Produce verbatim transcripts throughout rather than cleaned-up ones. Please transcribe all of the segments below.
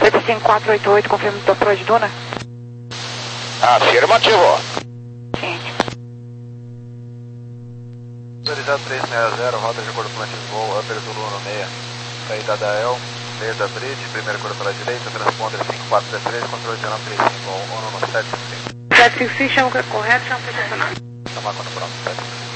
cinco quatro oito oito, confirma do Pro de Duna. Afirmativo. Ciente. Autorizado três seis zero, rota de acordo com o de voo, Upper Zulu um seis. Saída da El, meio da Bridge, primeiro cor pela direita, transponder cinco quatro três três, controle de nove três cinco, ONU no sete cinco cinco. sete cinco cinco, chama correto, chama posicionado. Tomar conta pronto, sete cinco cinco.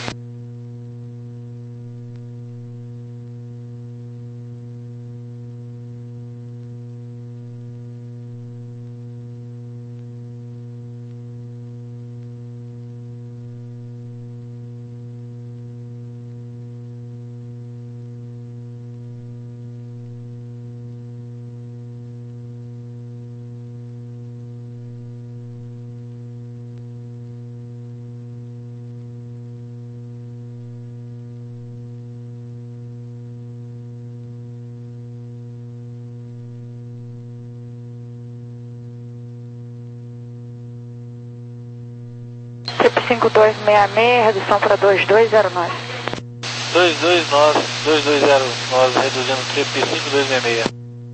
cinco dois seis seis, redução para dois dois zero nove. dois dois nove, dois dois zero nove, reduzindo trip cinco dois seis seis.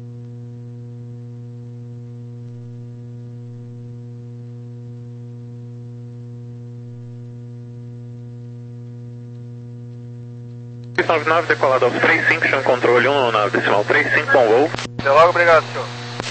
nove nove, decolado aos três cinco, chão controle um nove decimal três cinco, bom voo. Até logo, obrigado, senhor.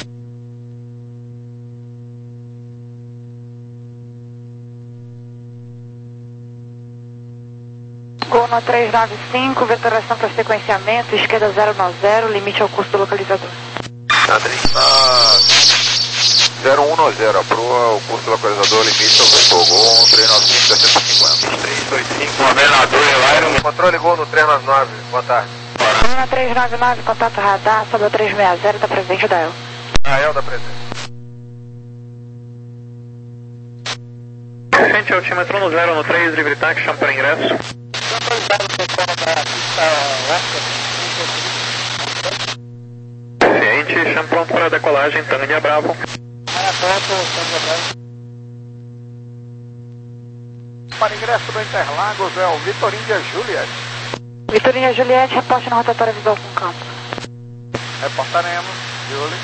Gol no três nove cinco, vetoração para sequenciamento, esquerda zero nove zero, limite ao curso do localizador. Ah, zero um nove zero, aprova o curso do localizador, limite ao fogo. Gol três nove cinco, setecentos e cinquenta. três dois cinco, governador, Elairo. Controle Gol no três nove nove, boa tarde. Gol no três nove nove, contato radar, sobe ao três seis zero, da presente da El. A El da presente. Gente, altímetro no zero no três, livre táxi, chão para ingresso. Ciente, chão pronto para decolagem, Tango de Bravo. Para ingresso do Interlagos é o Vitorinha Juliette. Vitorinha Juliette, reporte na rotatória visual com campo. Reportaremos, Julie.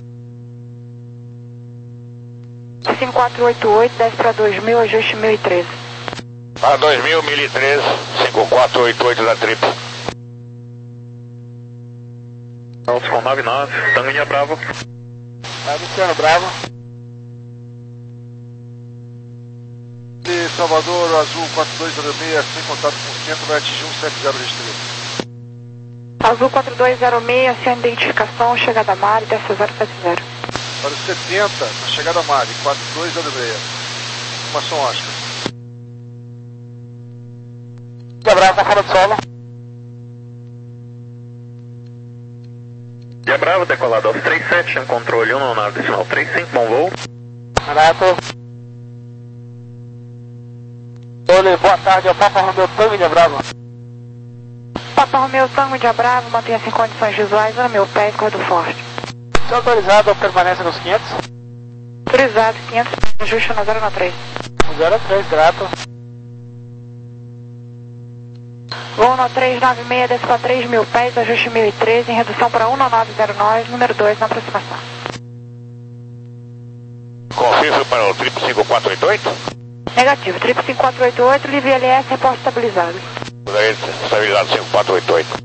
cinco quatro oito oito, desce para dois mil, ajuste mil e treze. Para dois mil, mil e treze, cinco quatro oito oito da trip. Alfa nove nove, Tango de Bravo. Tá, Luciano Bravo. De Salvador, Azul quatro dois zero seis, sem contato com o centro, vai atingir um sete zero restrito. Azul quatro dois zero seis, sem identificação, chegada a mar, desce zero sete zero. Para o setenta, na chegada a Mari, quatro dois zero seis. Informação Oscar. Bravo, tá fora do solo. Dia Bravo, decolado aos três sete, chão controle um nove decimal três cinco, bom voo. Renato. Olê, boa tarde, é o Papa Romeu Tango de Bravo. Papa Romeu Tango de Bravo, mantenha-se em condições visuais, no meu pé e cordo forte. Está autorizado, permanece nos quinhentos? Autorizado, quinhentos, ajuste na zero nove três. zero três, grato. Voo no três nove seis, desce para três mil pés, ajuste mil e treze, em redução para um nove zero nove, número dois na aproximação. Confirme para o trip cinco quatro oito oito. Negativo, trip cinco quatro oito oito, livre L S, reporte estabilizado. Estabilizado cinco quatro oito oito.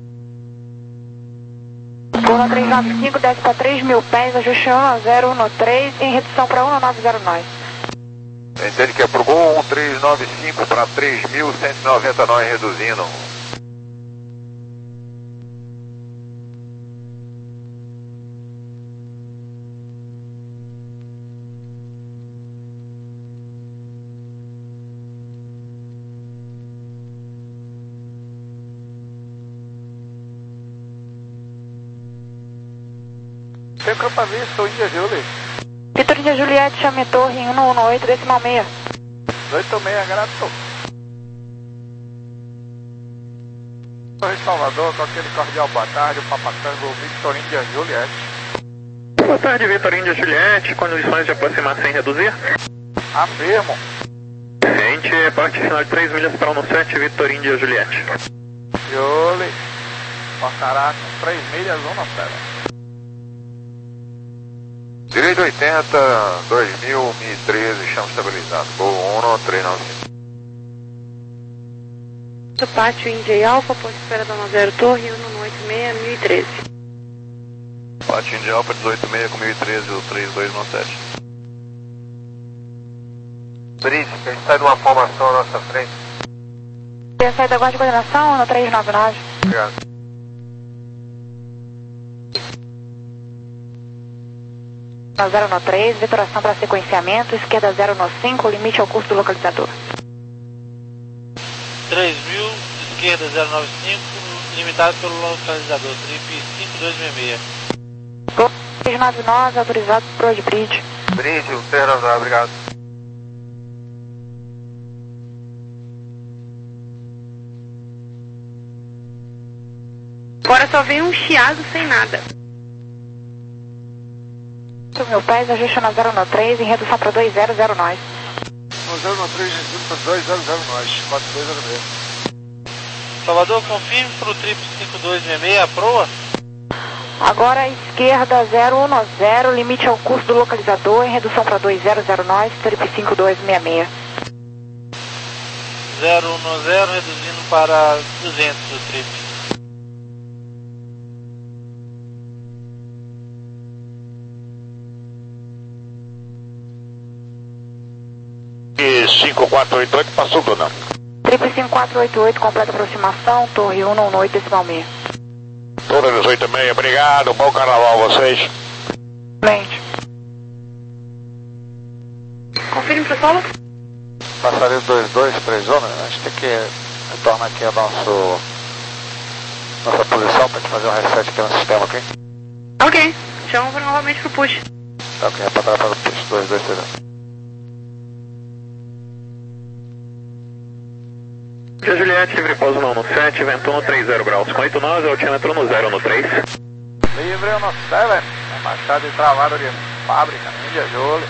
Voo no três nove cinco, desce para três mil pés, ajuste um zero um três, em redução para um nove zero nove. Entende que é pro Gol um três nove cinco para três mil cento e noventa e nove, reduzindo. Tem campo visto, Índia Julie. Vitorinha Juliette, chame torre em um um oito, decimal seis. oito seis, grato. Torre Salvador, com aquele cordial boa tarde, o Papatango, Vitorinha Juliette. Boa tarde, Vitorinha Juliette, condições de aproximar sem reduzir? Afirmo. Ciente, parte final de três milhas para um sete, Vitorinha Juliette. Julie, portará com três milhas, um sete. mil e oitenta, dois mil, mil e treze, chão estabilizado. Gol um, três nove cinco. Do pátio Indy Alfa, ponto de espera da nove zero Torre, um oito seis, mil e treze. Pátio Indy Alfa, dezoito seis com mil e treze, o três dois nove sete. Bridge, que a gente sai de uma formação à nossa frente. Tem a saída da guarda de coordenação no três nove nove. Obrigado. No zero no três, vetoração para sequenciamento, esquerda zero no cinco, limite ao curso do localizador. três mil, esquerda zero nove cinco, limitado pelo localizador, trip cinco dois seis seis. Gol três nove nove, autorizado por Road Bridge. Bridge, o três nove nove, obrigado. Agora só vem um chiado sem nada. Meu pés, ajuste na zero no três, em redução para dois zero zero nós. No zero no três, reduzindo para dois zero zero nós, quatro dois zero seis. Salvador, confirme para o trip cinco dois seis seis, a proa. Agora esquerda zero um zero, limite ao curso do localizador, em redução para dois zero zero nós, trip cinco dois seis seis. zero um zero, reduzindo para duzentos o trip. E cinco quatro oito oito, passou, dona. Trip cinco quatro oito oito, completa aproximação, torre um um oito decimal seis. Torre dezoito e meio, obrigado, bom carnaval a vocês. Mente. Confirme para o solo. Passaria dois dois, três homens, a gente tem que retornar aqui a nosso, nossa posição para fazer um reset aqui no sistema, ok? Ok, chama novamente para o push. Tá, ok, reparar para o push, dois dois três. Juliette, livre pouso no sete, vento no trinta graus, com oito nós, altímetro no zero no três. Livre no sete, machado e travado de fábrica, Índia Jolo.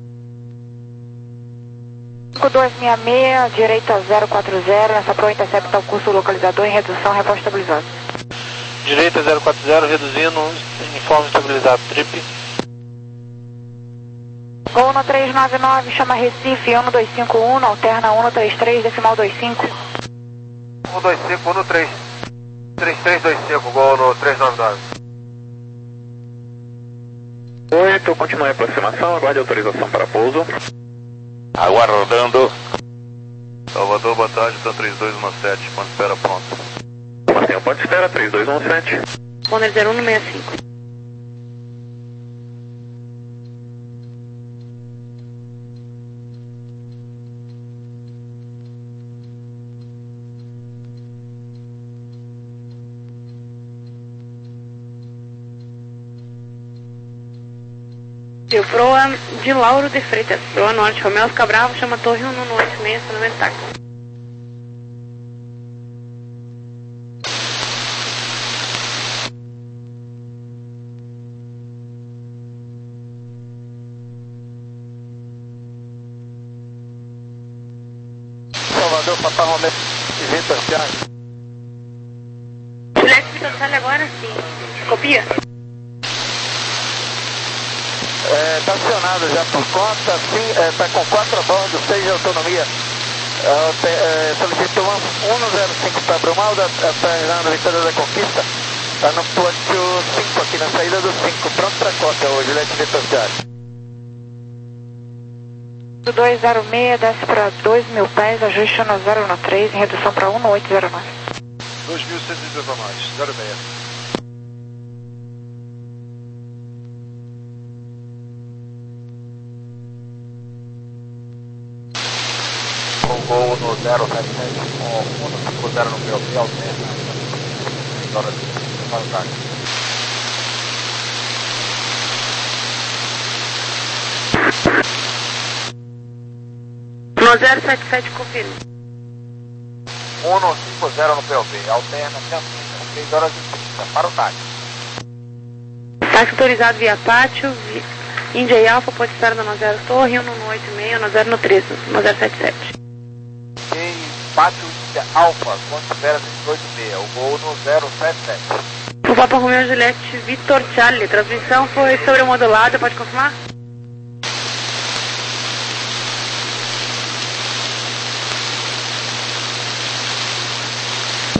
cinco dois seis seis, direita zero quatro zero, nessa proa intercepta o curso localizador em redução, repórter estabilizado. Direita zero quatro zero, reduzindo, uniforme estabilizado, trip. Gol no três nove nove, chama Recife, um dois cinco um, alterna um três três, decimal vinte e cinco. um dois cinco, um três. três três dois cinco, gol no três nove nove. oito, continue a aproximação, aguarde autorização para pouso. Aguardando. Salvador, boa tarde, tá três dois um sete, ponto de espera pronto. Mantenha o ponto de espera, três dois um sete. Spawner zero um seis cinco. Eu proa de Lauro de Freitas, proa norte, Romeu Oscar Bravo, chama Torre um um oito seis, noventa táxi. Salvador, Papa Romeu e Vitor Thiago. Juliette Vitor Thiago agora sim. Copia? É, tá acionado já por conta, sim, é, tá com quatro bordos, seis de autonomia. É, te, é, solicito um zero cinco para Brumalda, é, Fernando Vitória da Conquista. Tá no ponto cinco aqui na saída do cinco, pronto para cópia hoje, Juliette Vitor Thiago. dois zero seis, desce para dois mil pés, ajuste no zero no três, em redução para um oito zero nove. dois mil cento e dezenove, zero seis. Gol no zero sete sete, com um cinco zero no P O P, alterna, três horas de qualidade. No zero sete sete, confirma. um cinco zero no P O P, alterna, três horas e trinta, para o táxi. Táxi autorizado via pátio, India Alfa, pode estar na nove zero Torre, um um oito seis, nove zero no três, no zero sete sete. Pátio Índia Alfa, quanto espera dezoito e meia, o gol no zero sete sete. O Papa Romeu Juliette Vitor Charlie, transmissão foi sobremodulada, pode confirmar?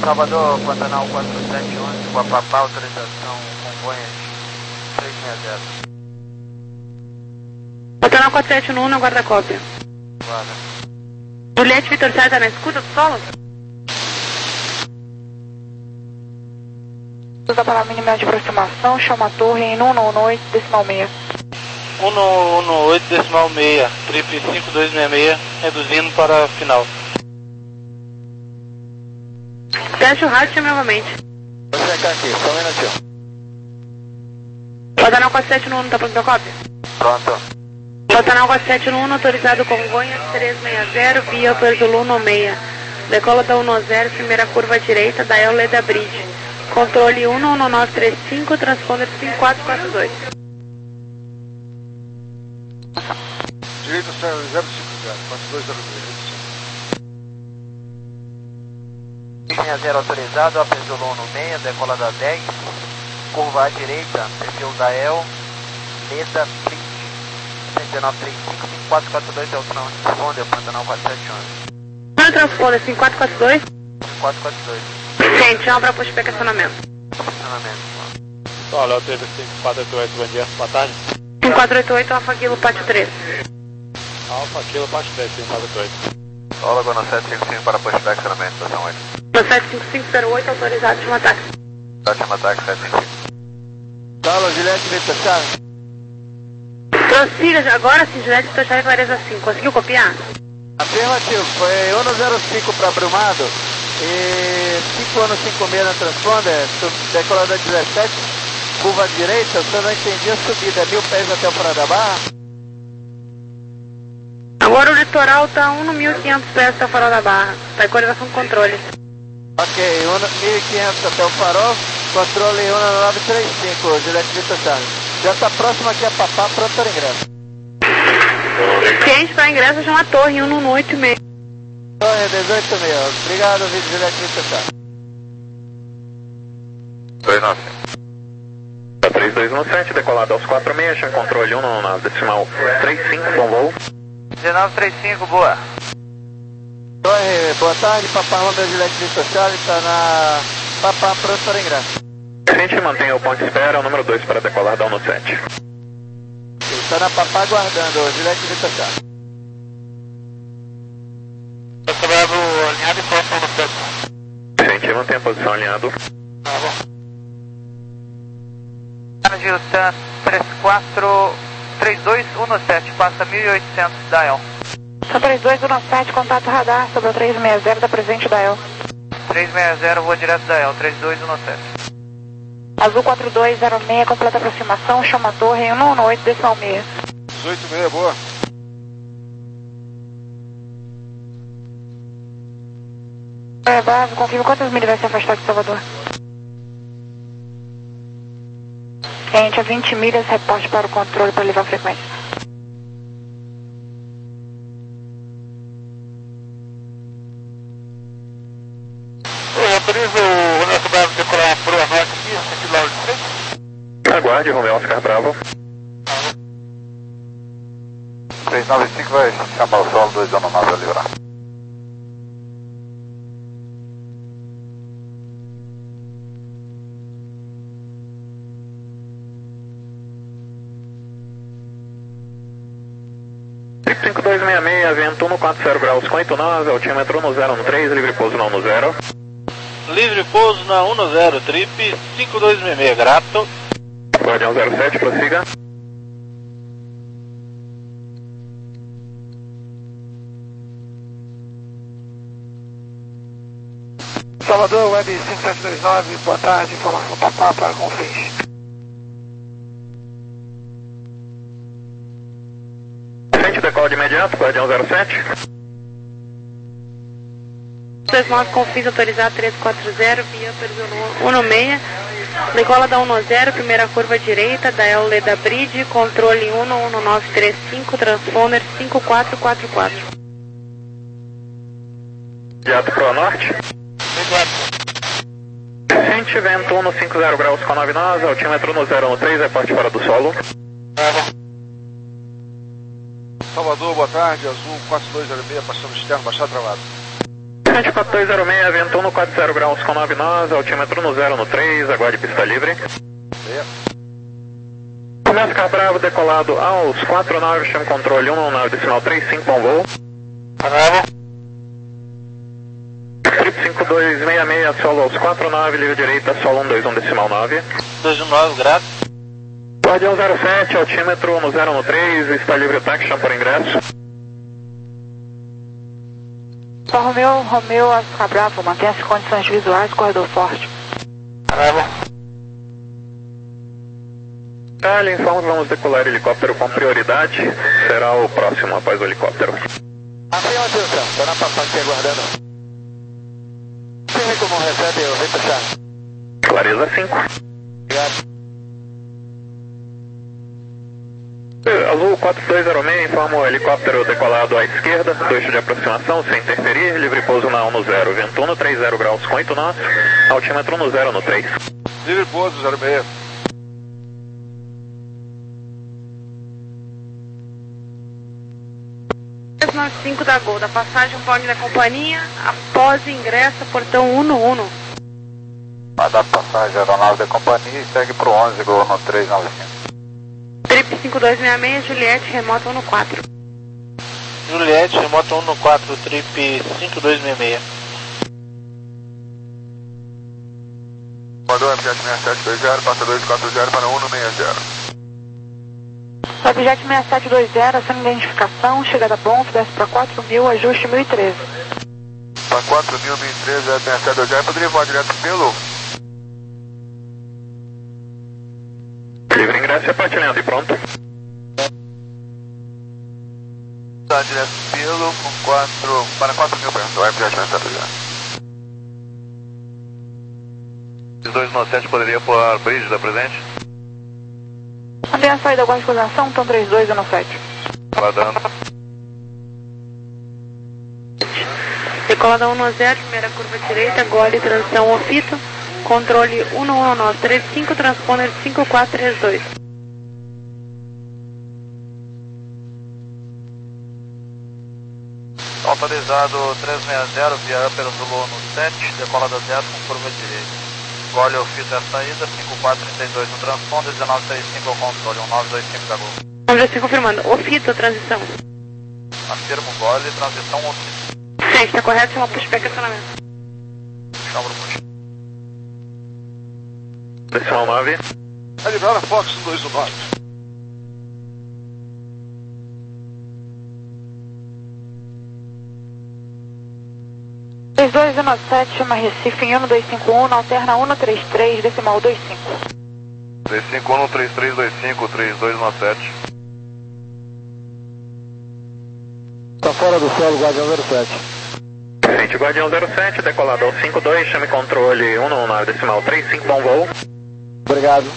Salvador, Pantanal quatro sete onze, Guapapá, autorização Congonhas três seis zero. Pantanal quatro sete um, na guarda-cópia. Guarda. Juliette Vitor Sá tá na escuta do solo? Usa para a mínima de aproximação, chama a torre em um um oito decimal seis. um um oito decimal seis, trip cinco dois seis seis, reduzindo para a final. Teste o rádio novamente. Vou checar aqui, só um minutinho. Pantanal quatro sete um, tá pronto a cópia? Pronto. Pantanal quatro sete um, autorizado Congonhas três seis zero, via Perzolo um seis. Decola da um zero, primeira curva à direita, da Leda Bridge. Controle um um nove três cinco, transponder cinco quatro quatro dois. Direito zero cinco zero, quatro dois zero dois. Linha zero autorizado, Perzolo um seis, decola da dez, curva à direita, perfil da El, Leda Bridge, cento e nove três cinco, cinco quatro quatro dois é o transponder, Pantanal quatro sete um. Qual é o transponder? cinco quatro quatro dois? cinco quatro quatro dois. Gente, chama para push back acionamento. Funcionamento. Olha, eu teve cinco quatro oito oito, bom dia, boa tarde. cinco quatro oito oito, Alfa Kilo, Pátio três. Alfa Kilo, parte três, cinco quatro oito oito. Olago no sete cinco cinco para pushback, acionamento, estação oito. No sete cinco cinco zero oito, autorizado, chama táxi. Chama ataque sete cinco cinco. Sala, Juliette Vitor Sá. Transfira, agora sim, Juliette Vitor Sá, clareza cinco. Conseguiu copiar? Afirmativo, foi um zero cinco para Brumado e cinco um cinco seis na transponder, decolada dezessete, curva à direita, se eu não entendi a subida, mil pés até o Fora da Barra? Agora o litoral tá um mil e quinhentos pés até o Farol da Barra. Tá em coordenação com controle. Ok, mil e quinhentos até o farol, controle um nove três cinco, Juliette Vitor Sá. Já está próximo aqui a Papá, pronto para ingresso. Cliente para ingresso, chama a torre um um oito seis. Torre dezoito mil, obrigado, vídeo Juliette Vitor Sá. dois nove. três dois um sete, decolado aos quatro seis, chama controle um na decimal três cinco, bom voo. dezenove trinta e cinco, boa. Torre, boa tarde, Papá Romeu Juliette Vitor Sá, está na Papá, pronto para ingresso. Cliente, mantenha o ponto de espera, o número dois para decolar da um sete. Está na Papá aguardando, Juliette Vitor Sá. Tá bravo, alinhado e próximo do centro. Cliente, mantenha a posição alinhado. Tá bom. Gilson três quatro três dois um sete, passa mil e oitocentos da El. São três dois um sete, contato radar sobre o três seis zero da presente da El. três seis zero, vou direto da El, três dois um sete. Azul quatro dois zero seis, completa aproximação, chama a torre um um oito decimal seis. dezoito meia, boa. É, Bravo, confirma quantas milhas vai se afastar de Salvador? Cliente, a vinte milhas, reporte para o controle para levar a frequência. Eu autorizo o nosso Bravo decolar para o norte aqui, sentido lá de frente. Aguarde, Romeu Oscar Bravo. três nove cinco vai chamar o solo dois nove para livrar. cinco dois seis seis, vento um quatro zero graus, com oito nove, altímetro no zero um três, livre pouso na um zero. Livre pouso na um zero, trip cinco dois seis seis, grato. Guardião zero sete, prossiga. Salvador, Web cinco sete dois nove, boa tarde, informação Papá para Confins. Frente decola de imediato, Guardião zero sete. dois nove Confins autorizado três quatro zero, via Perzolo um seis. Decola da um zero, primeira curva à direita, da Leda Bridge, controle um um nove três cinco, transponder cinco quatro quatro quatro. Imediato para o norte. Frente vento um no cinco zero graus com nove nove, altímetro no zero um três, reporte fora do solo. Salvador, boa tarde, Azul quatro dois zero seis, passando externo, baixado travado. sete quatro dois zero seis, vento um quatro zero graus com nove nós, altímetro no zero no três, aguarde pista livre. Começa Car Bravo decolado aos quatro nove, chama controle um nove decimal três cinco, bom voo. Bravo. Trip cinco dois seis seis, solo aos quatro nove, livre direita, solo um dois um decimal nove. dois um nove, grato. Guardião zero sete, altímetro no zero no três, está livre o táxi, chama por ingresso. Só Romeu, Romeu, Oscar Bravo, mantém as condições visuais, corredor forte. Bravo. Tá, informo que vamos decolar helicóptero com prioridade, será o próximo após o helicóptero. Atenção, atenção, está na passagem aguardando. Firme como recebe o vento chave. Clareza cinco. Obrigado. Azul quatro dois zero seis, informa o helicóptero decolado à esquerda, do eixo de aproximação, sem interferir, livre pouso na um no zero, vento um no três zero graus com oito nós, altímetro no zero no três. Livre pouso zero seis. três nove cinco da Gol, da passagem Pony da companhia, após ingresso, portão um no um. Vai dar passagem aeronave da companhia e segue pro onze, Gol no três nove cinco. Trip cinco dois seis seis, Juliette, remota um no quatro. Juliette, remoto um no quatro, trip cinco dois seis seis. Mandou Webjet seis sete dois zero, passa dois quatro zero para um no seis zero. Webjet seis sete dois zero, sem identificação, chegada bom, desce para quatro mil, ajuste mil e treze. Para quatro mil, mil e treze, é seis sete dois zero, poderia voar direto pelo... Livre ingresso e partilhando e pronto. Tá direto pelo com quatro... para quatro mil, perto, Webjet seis sete dois zero. Esses dois no sete poderia pôr bridge da presente? Mantém a saída agora de coordenação, então três dois um sete. Guardando. Decolada um no zero, primeira curva direita, gole, transição ofito, controle um um nove três cinco, transponder cinco quatro três dois. Autorizado três seis zero, via Upper Zulu no sete, decolada zero com curva direita. Gole ofito é a saída, cinco quatro três dois no transponder, dezenove trinta e cinco ao controle, um nove dois cinco da Gol. Vamos já se confirmando, ofito, transição. Afirmo gole, transição ofito. Sim, está correto, chama pushback acionamento. Chama pro push. Decimal nove. É liberar a Fox dois um nove. três dois um sete, chama Recife em um dois cinco um, alterna um três três, decimal dois cinco. três cinco um três três dois cinco, três dois um sete. Tá fora do solo, Guardião zero sete. Frente Guardião zero sete, decolado ao cinco dois, chame controle um no decimal três cinco, bom voo. Obrigado.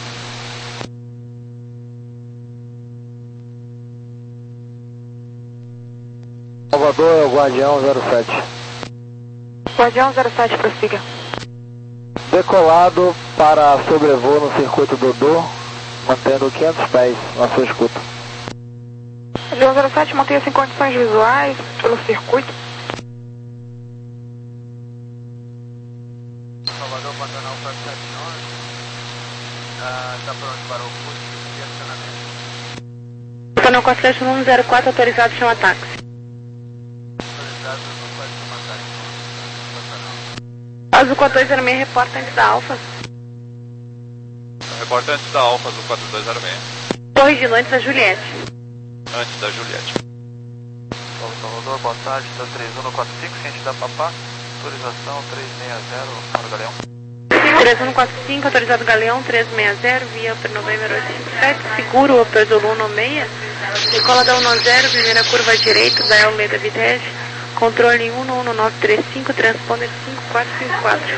Salvador é o Guardião zero sete. Guardião zero sete, prossiga. Decolado para sobrevoo no circuito Dodô, mantendo quinhentos pés na sua escuta. Guardião zero sete, mantenha-se em condições visuais pelo circuito. Salvador, Pantanal quatro sete nove. Está pronto para o curso de acionamento. Pantanal quatro sete um zero quatro, autorizado, chama táxi. Autorizado, não pode chamar táxi. Azul quatro dois zero seis, reporta antes da Alfa. Reporta antes da Alfa, Azul quatro dois zero seis. Corrigindo, antes da Juliette. Antes da Juliette. Salvador, boa tarde, está três um quatro cinco, ciente da Papá. Autorização três seis zero, para o Galeão. três um quatro cinco, autorizado Galeão, três seis zero, via Upper November oito cinco sete, seguro Upper Zulu um seis, decola da um zero, primeira curva direita, da L da Vitesse, controle um um nove três cinco, transponder cinco quatro cinco quatro.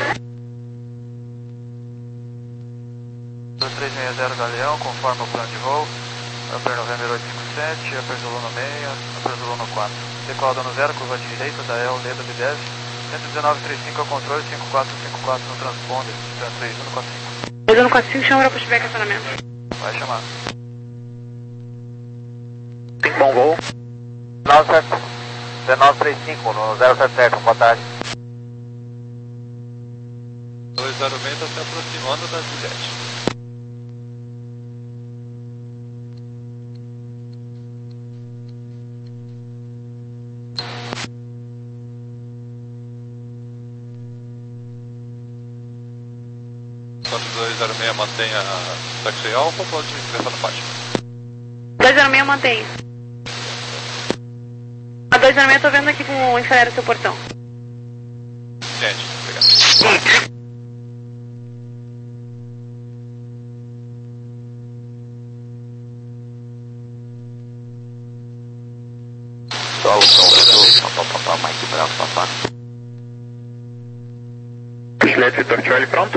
três seis zero Galeão, conforme o plano de voo. Upper November oito cinco sete, Upper Zulu no seis, Upper Zulu no quatro. Decola da um zero, curva direita, da L da Vitesse. cento e dezenove trinta e cinco ao controle, cinco quatro cinco quatro no transponder, três um quatro cinco. três um quatro cinco, chama para pushback acionamento. Vai chamar. cinco, bom voo. dezenove trinta e cinco no zero sete sete, boa tarde. zero seis está se aproximando da Juliette. quatro dois zero seis mantenha taxi alfa ou pode ingressar no pátio? dois zero seis mantém. A dois zero seis eu tô vendo aqui com o enfermeiro seu portão. Gente, obrigado. Solo, solo, papapá, Mike Bravo, papá. Juliette Vitor Charlie, pronto?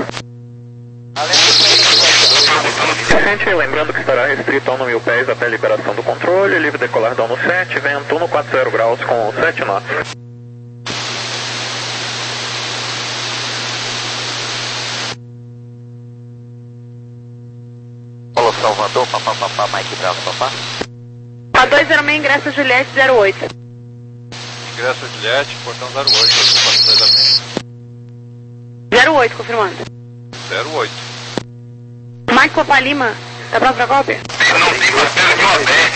Gente, lembrando que estará restrito a um mil pés até a liberação do controle, livre decolar da ONU sete, vento um quatro zero graus com sete knots. Alô, Salvador, papá, papá, Mike Bravo, papá. A dois zero seis ingressa Juliette zero oito. Ingressa Juliette, portão zero oito, quatro dois zero seis. zero oito, confirmando. zero oito. Mike Papa Lima, tá pronto pra cópia? Não tem papel de uma pé.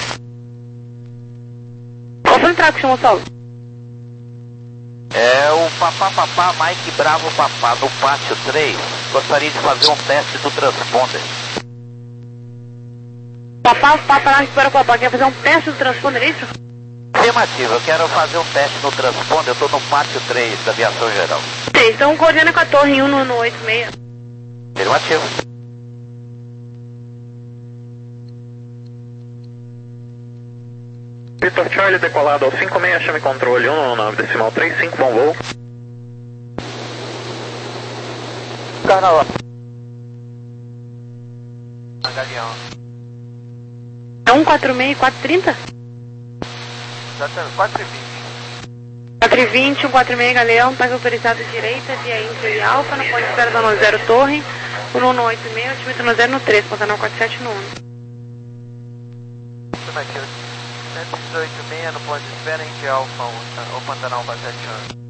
Qual foi o trato que chamou o solo? É o papá, papá, Mike Bravo, papá, no pátio três. Gostaria de fazer um teste do transponder. Papá, papá, para o papá, quer fazer um teste do transponder, é isso? Afirmativo, eu quero fazer um teste no transponder, eu tô no pátio três da aviação geral. Sim, então coordena com a torre em um no oito seis. Afirmativo. Vitor Charlie decolado ao cinco seis, chame controle um nove decimal três cinco, bom voo. Carnaval. Galeão. É um quatro seis, quatro trinta? quatro e vinte. quatro e vinte, um quatro seis, Galeão, paga autorizado direita, via Inter e Alfa, no ponto de espera da zero Torre, o no oito seis, altimento no zero no três, Pantanal quatro sete no um. Afirmativo. cento e dezoito seis, no ponto de espera, Inter Alfa, o Pantanal quatro sete um.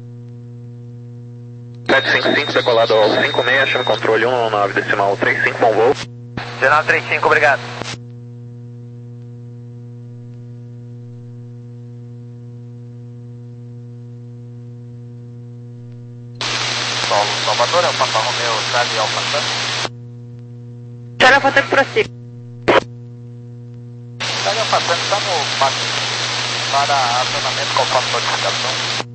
sete cinco cinco decolado ao cinco seis, chame controle um nove decimal três cinco, bom voo. Jornal trinta e cinco, obrigado. Solo, Salvador, é o Papa Romeo, Charlie Alfa Tango. Charlie Alfa Tango, prossiga. Charlie Alfa Tango está no pátio para acionamento conforme notificação.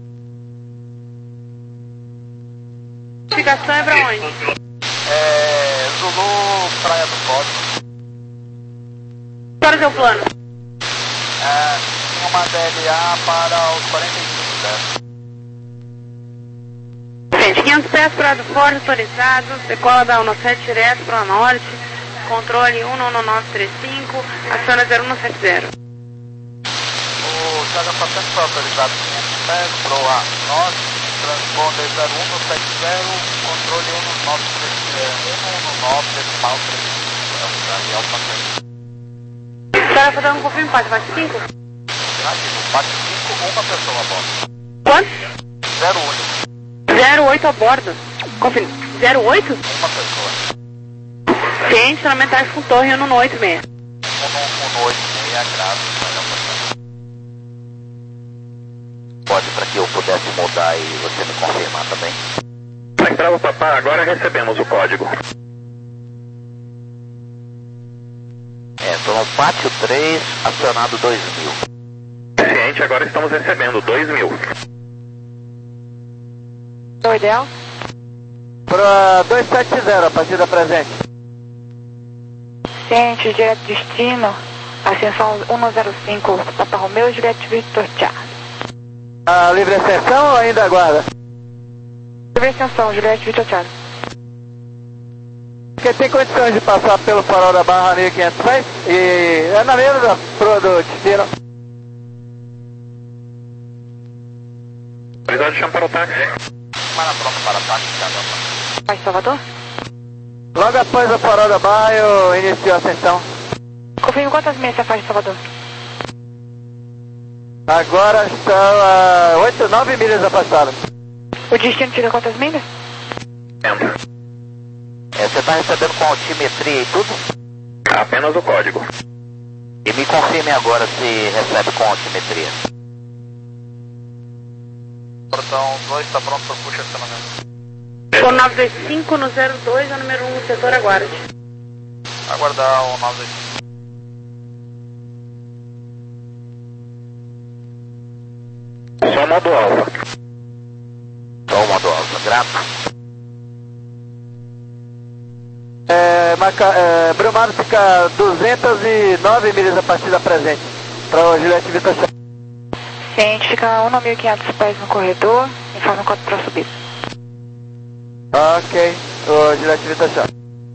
Notificação é pra onde? É... Zulu, Praia do Código. Qual é o seu plano? É... Tem uma D L A para os quarenta e cinco pés. Gente, quinhentos pés para do Forte, autorizado, decola da um sete direto para o norte, controle um nove três cinco, aciona zero um sete zero. O Charlie Alfa Tango foi autorizado quinhentos pés para o A norte, transponder zero um sete zero, controle um nove três nove decimal três cinco, é o Charlie Alfa Tango. Charlie Alfa Tango, confirma empate, vai cinco? Negativo, parte cinco, uma pessoa a bordo. Quanto? Zero único, zero oito a bordo. Confirma. zero oito? uma pessoa. Ciente, estacionamento com torre um no oito seis. Um no oito seis, é grave, Charlie Alfa Tango. Pode para que eu pudesse mudar e você me confirmar também. Mike Bravo, papá, agora recebemos o código. É, estou no pátio três, acionado dois mil. Ciente, agora estamos recebendo dois mil. O ideal? Para dois sete zero, a partida presente. Ciente, direto destino, ascensão um zero cinco, Papa Romeo, direto Vitor Charlie. A livre ascensão ou ainda aguarda? Livre ascensão, Juliette Vitor Charlie. Porque tem condições de passar pelo farol da Barra mil quinhentos pés e é na mesma da pro do destino. Autorizado, chama para o táxi. Para pronto para táxi, caramba. Vai, Salvador? Logo após o farol da Barra eu inicio a ascensão. Confirme quantas milhas você faz de Salvador? Agora estão a oito, nove milhas afastadas. O destino tira quantas milhas? É, você está recebendo com altimetria e tudo? Apenas o código. E me confirme agora se recebe com altimetria. Portão dois está pronto para puxa de acionamento. Com nove dois cinco no zero dois, é o número um no setor, aguarde. Aguardar o nove dois cinco. Só modo alfa. Só o modo alfa, grato. É, marca, é, Brumado fica duzentos e nove milhas a partir da presente, para o Juliette Vitor Chá. Ciente, fica um mil e quinhentos pés no corredor, informe o código para subir. Ok, o Juliette Vitor Chá.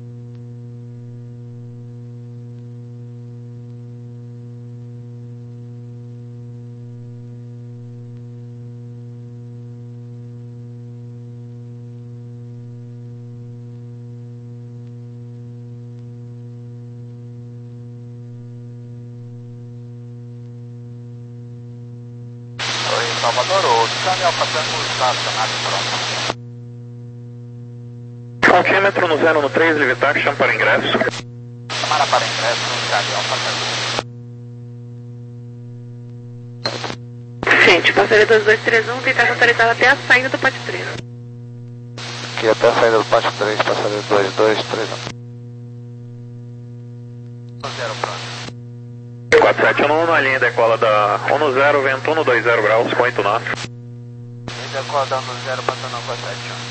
Salvador, o Charlie Alfa Tango está acionado pronto. Altímetro no zero no três, Live Taxi, para ingresso. Chamada para ingresso no Charlie Alfa Tango. Gente, passaria dois dois três um, tentar autorizar até a saída do pátio três. Aqui até a saída do pátio três, passaria dois dois três um. Zero pronto. quatro sete um na linha decola da um zero, vento um dois zero graus, com oito nós. Linha decola da um zero, passando quatro sete um.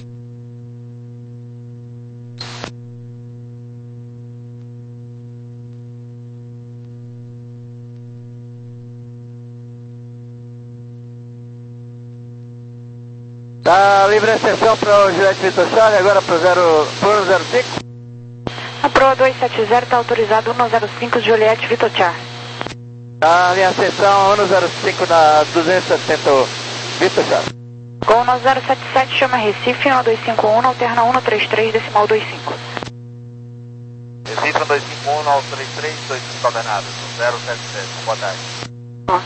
Tá livre a exceção para o Juliette Vitor Charlie, agora para o um zero cinco. A proa dois sete zero está autorizado um zero cinco, Juliette Vitor Charlie. Tá em ascensão um zero cinco na duzentos e sessenta Vitor Charlie. Com um zero sete sete, chama Recife um dois cinco um, alterna um três três, decimal dois cinco. Recife um dois cinco um, nove três três, dois cinco coordenadas, zero sete sete, boa tarde. Ó.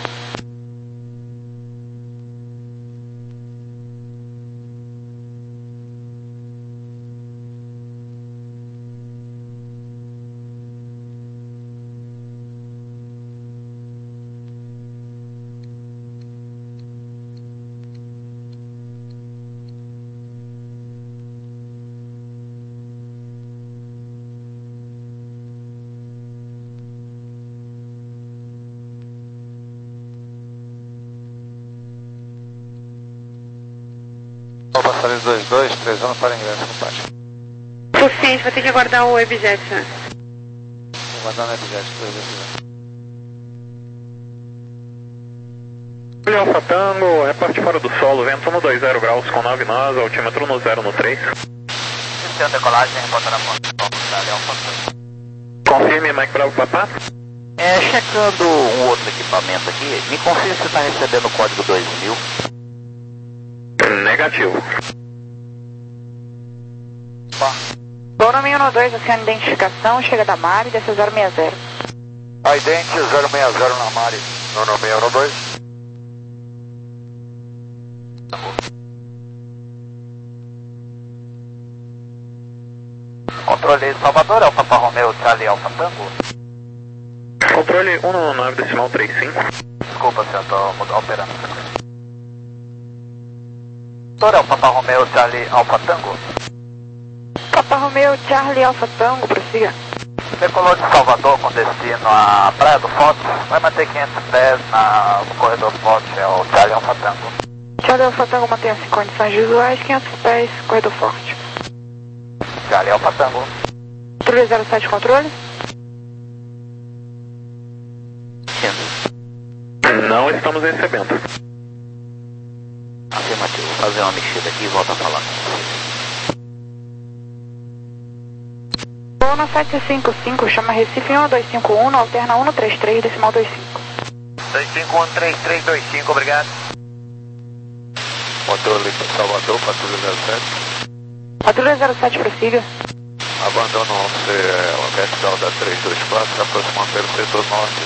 Passaria dois dois três um para ingresso no pátio. Suficiente, vai ter que aguardar o Webjet, né? Vou guardar no Webjet dois dois Olha Alfa Tango, reparte fora do solo, vento um dois zero graus, com nove nós, altímetro no zero no três. Sistema de decolagem, reportando a condição do Charlie Alfa Tango. Confirme, Mike Bravo Papá. É, checando um outro equipamento aqui, me confirme se está recebendo o código dois mil. Negativo. Bom mil um dois, aciona identificação, chega da Mari, desce zero seis zero. A idente zero seis zero na Mari, no nove seis um dois. Controle Salvador, Alfa Papa Romeo, Charlie Alfa Tango. Controle um nove decimal trinta e cinco. Desculpa, senhor, estou operando. Doutor, Alfa Papa Romeo, Charlie Alfa Tango. Papa Romeo, Charlie Alfa Tango, prossiga. Decolou de Salvador com destino à Praia do Forte. Vai manter quinhentos pés na, no corredor forte, é o Charlie Alfa Tango. Charlie Alfa Tango mantenha-se em condições visuais, quinhentos pés, corredor forte. Charlie Alfa Tango. três zero sete, controle. Não estamos recebendo. Afirmativo, vou fazer uma mexida aqui e volto a falar. Bono sete cinco cinco, chama Recife um dois cinco um, alterna um três três, decimal dois cinco. dois cinco um três três dois cinco, obrigado. Controle Salvador, patrulha zero sete. Patrulha zero sete, prossiga. Abandono o vertical da trezentos e vinte e quatro, aproximando pelo setor norte.